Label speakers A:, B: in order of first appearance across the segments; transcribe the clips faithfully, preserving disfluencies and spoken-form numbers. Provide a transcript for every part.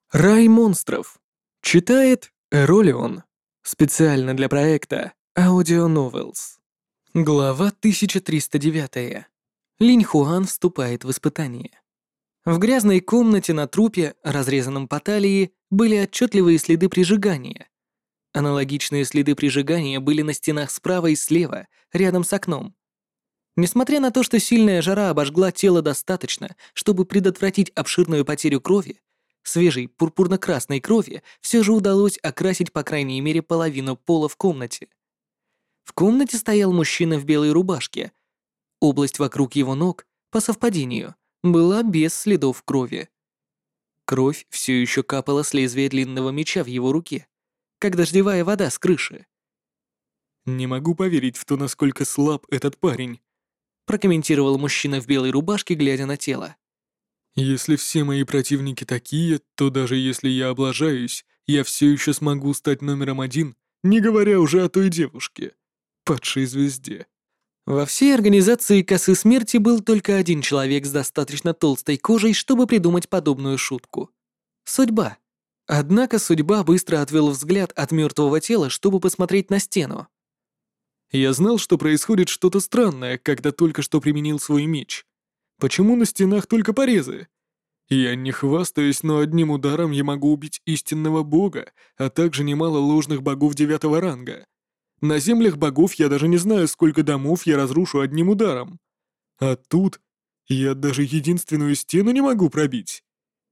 A: Рай монстров. Читает Эролион. Специально для проекта Audio Novels. Глава тысяча триста девять. Линь Хуан вступает в испытание. В грязной комнате на трупе, разрезанном по талии, были отчетливые следы прижигания. Аналогичные следы прижигания были на стенах справа и слева, рядом с окном. Несмотря на то, что сильная жара обожгла тело достаточно, чтобы предотвратить обширную потерю крови, свежей пурпурно-красной крови все же удалось окрасить по крайней мере половину пола в комнате. В комнате стоял мужчина в белой рубашке. Область вокруг его ног, по совпадению, была без следов крови. Кровь все еще капала с лезвия длинного меча в его руке, как дождевая вода с крыши.
B: «Не могу поверить в то, насколько слаб этот парень»,
A: прокомментировал мужчина в белой рубашке, глядя на тело.
B: «Если все мои противники такие, то даже если я облажаюсь, я все еще смогу стать номером один, не говоря уже о той девушке, падшей звезде».
A: Во всей организации косы смерти был только один человек с достаточно толстой кожей, чтобы придумать подобную шутку. Судьба. Однако судьба быстро отвел взгляд от мертвого тела, чтобы посмотреть на стену.
B: Я знал, что происходит что-то странное, когда только что применил свой меч. Почему на стенах только порезы? Я не хвастаюсь, но одним ударом я могу убить истинного бога, а также немало ложных богов девятого ранга. На землях богов я даже не знаю, сколько домов я разрушу одним ударом. А тут я даже единственную стену не могу пробить.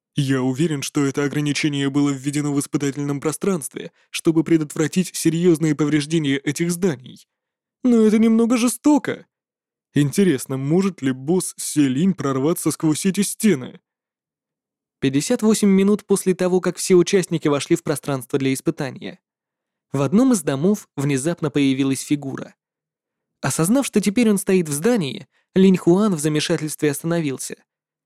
B: Я уверен, что это ограничение было введено в испытательном пространстве, чтобы предотвратить серьезные повреждения этих зданий. Но это немного жестоко. Интересно, может ли босс Селинь прорваться сквозь эти стены?
A: пятьдесят восемь минут после того, как все участники вошли в пространство для испытания. В одном из домов внезапно появилась фигура. Осознав, что теперь он стоит в здании, Линь Хуан в замешательстве остановился.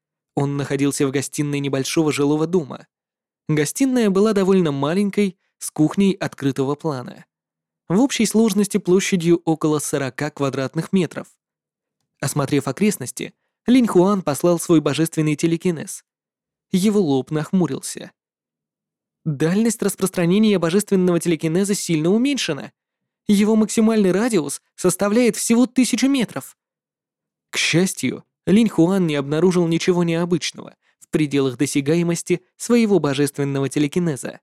A: Он находился в гостиной небольшого жилого дома. Гостиная была довольно маленькой, с кухней открытого плана. В общей сложности площадью около сорока квадратных метров. Осмотрев окрестности, Линь Хуан послал свой божественный телекинез. Его лоб нахмурился. Дальность распространения божественного телекинеза сильно уменьшена. Его максимальный радиус составляет всего тысячу метров. К счастью, Линь Хуан не обнаружил ничего необычного в пределах досягаемости своего божественного телекинеза.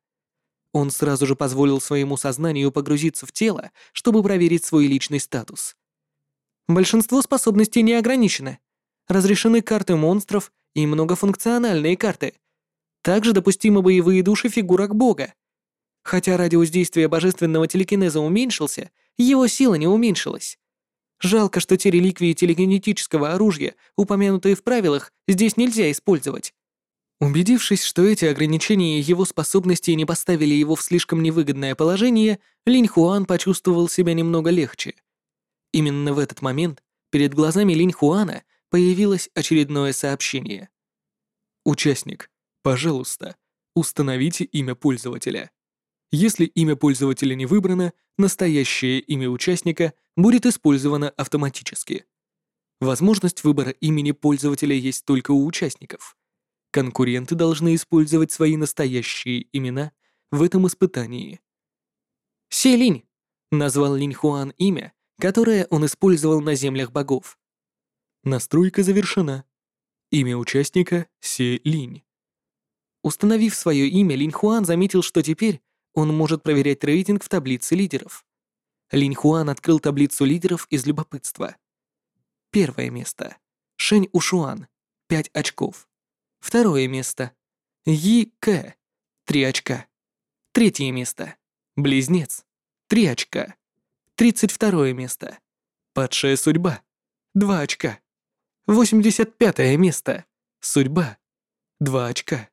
A: Он сразу же позволил своему сознанию погрузиться в тело, чтобы проверить свой личный статус. Большинство способностей не ограничено. Разрешены карты монстров и многофункциональные карты. Также допустимы боевые души фигурок бога. Хотя радиус действия божественного телекинеза уменьшился, его сила не уменьшилась. Жалко, что те реликвии телекинетического оружия, упомянутые в правилах, здесь нельзя использовать. Убедившись, что эти ограничения его способностей не поставили его в слишком невыгодное положение, Линь Хуан почувствовал себя немного легче. Именно в этот момент перед глазами Линь Хуана появилось очередное сообщение.
B: Участник, пожалуйста, установите имя пользователя. Если имя пользователя не выбрано, настоящее имя участника будет использовано автоматически. Возможность выбора имени пользователя есть только у участников. Конкуренты должны использовать свои настоящие имена в этом испытании.
A: Се Линь назвал Линь Хуан имя, которое он использовал на землях богов.
B: Настройка завершена. Имя участника Се Линь.
A: Установив свое имя, Линь Хуан заметил, что теперь он может проверять рейтинг в таблице лидеров. Линь Хуан открыл таблицу лидеров из любопытства. Первое место. Шэнь Ушуан, пять очков. Второе место. Yi Кэ, три очка. Третье место. Близнец, три очка. Тридцать второе место. Падшая судьба, два очка. Восемьдесят пятое место. Судьба, два очка.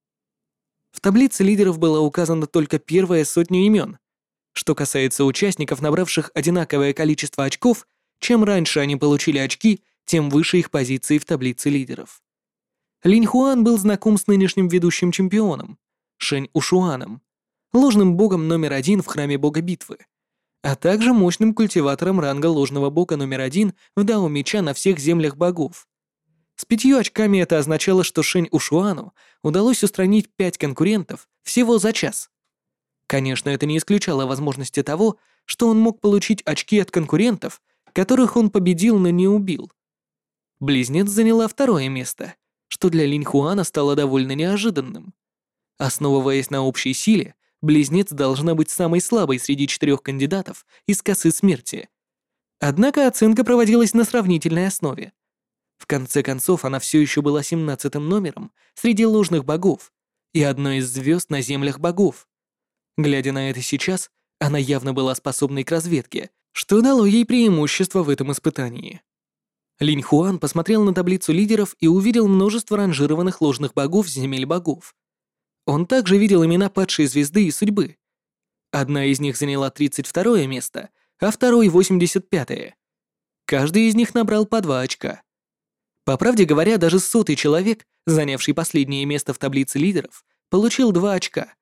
A: В таблице лидеров была указана только первая сотня имен. Что касается участников, набравших одинаковое количество очков, чем раньше они получили очки, тем выше их позиции в таблице лидеров. Линь Хуан был знаком с нынешним ведущим чемпионом, Шэнь Ушуаном, ложным богом номер один в храме бога битвы, а также мощным культиватором ранга ложного бога номер один в Дао Меча на всех землях богов. С пятью очками это означало, что Шэнь Ушуану удалось устранить пять конкурентов всего за час. Конечно, это не исключало возможности того, что он мог получить очки от конкурентов, которых он победил, но не убил. Близнец заняла второе место, что для Линь Хуана стало довольно неожиданным. Основываясь на общей силе, Близнец должна быть самой слабой среди четырех кандидатов из косы смерти. Однако оценка проводилась на сравнительной основе. В конце концов, она все еще была семнадцатым номером среди ложных богов и одной из звезд на землях богов. Глядя на это сейчас, она явно была способной к разведке, что дало ей преимущество в этом испытании. Линь Хуан посмотрел на таблицу лидеров и увидел множество ранжированных ложных богов земель богов. Он также видел имена падшей звезды и судьбы. Одна из них заняла тридцать второе место, а второй — восемьдесят пятое. Каждый из них набрал по два очка. По правде говоря, даже сотый человек, занявший последнее место в таблице лидеров, получил два очка.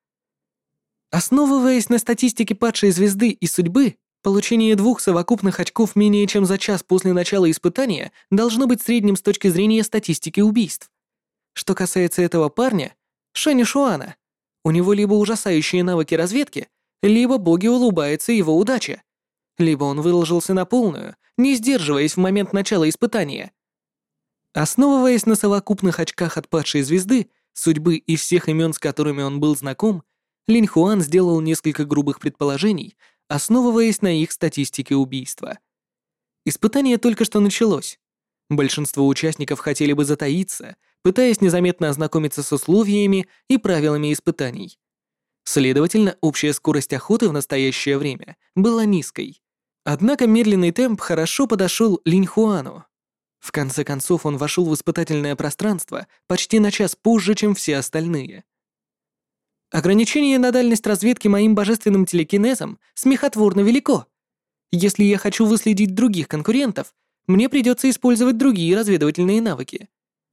A: Основываясь на статистике падшей звезды и судьбы, получение двух совокупных очков менее чем за час после начала испытания должно быть средним с точки зрения статистики убийств. Что касается этого парня, Шэнь Шуана, у него либо ужасающие навыки разведки, либо боги улыбаются его удаче, либо он выложился на полную, не сдерживаясь в момент начала испытания. Основываясь на совокупных очках от падшей звезды, судьбы и всех имен, с которыми он был знаком, Линь Хуан сделал несколько грубых предположений, основываясь на их статистике убийства. Испытание только что началось. Большинство участников хотели бы затаиться, пытаясь незаметно ознакомиться с условиями и правилами испытаний. Следовательно, общая скорость охоты в настоящее время была низкой. Однако медленный темп хорошо подошел Линь Хуану. В конце концов, он вошел в испытательное пространство почти на час позже, чем все остальные. Ограничение на дальность разведки моим божественным телекинезом смехотворно велико. Если я хочу выследить других конкурентов, мне придется использовать другие разведывательные навыки.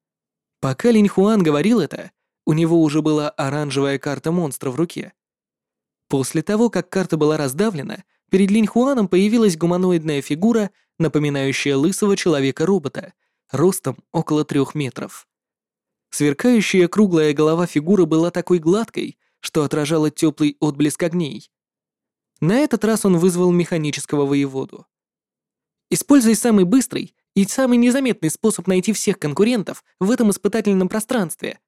A: Пока Линь Хуан говорил это, у него уже была оранжевая карта монстра в руке. После того, как карта была раздавлена, перед Линь Хуаном появилась гуманоидная фигура, напоминающая лысого человека-робота, ростом около трех метров. Сверкающая круглая голова фигуры была такой гладкой, что отражала теплый отблеск огней. На этот раз он вызвал механического воеводу. Используй самый быстрый и самый незаметный способ найти всех конкурентов в этом испытательном пространстве.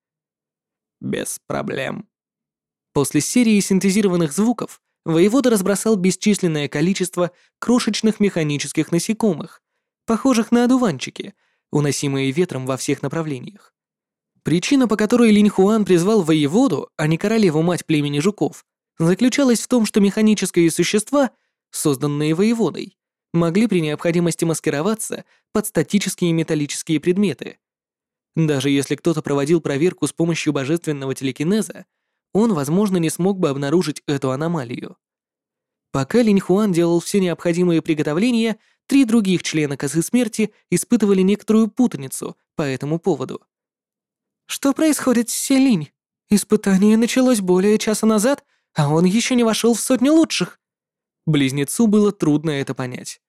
A: Без проблем. После серии синтезированных звуков воевода разбросал бесчисленное количество крошечных механических насекомых, похожих на одуванчики, уносимые ветром во всех направлениях. Причина, по которой Линь Хуан призвал воеводу, а не королеву-мать племени жуков, заключалась в том, что механические существа, созданные воеводой, могли при необходимости маскироваться под статические металлические предметы. Даже если кто-то проводил проверку с помощью божественного телекинеза, он, возможно, не смог бы обнаружить эту аномалию. Пока Линь Хуан делал все необходимые приготовления, три других члена косы смерти испытывали некоторую путаницу по этому поводу. «Что происходит с Селинь? Испытание началось более часа назад, а он еще не вошел в сотню лучших». Близнецу было трудно это понять.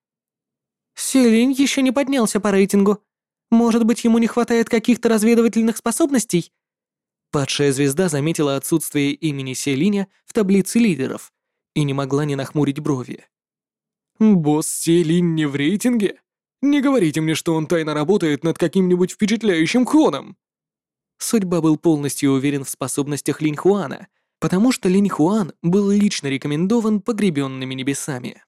A: «Селинь еще не поднялся по рейтингу. Может быть, ему не хватает каких-то разведывательных способностей?» Падшая звезда заметила отсутствие имени Селиня в таблице лидеров и не могла не нахмурить брови.
B: «Босс Селинь не в рейтинге? Не говорите мне, что он тайно работает над каким-нибудь впечатляющим ходом!»
A: Судьба был полностью уверен в способностях Линь Хуана, потому что Линь Хуан был лично рекомендован погребенными небесами.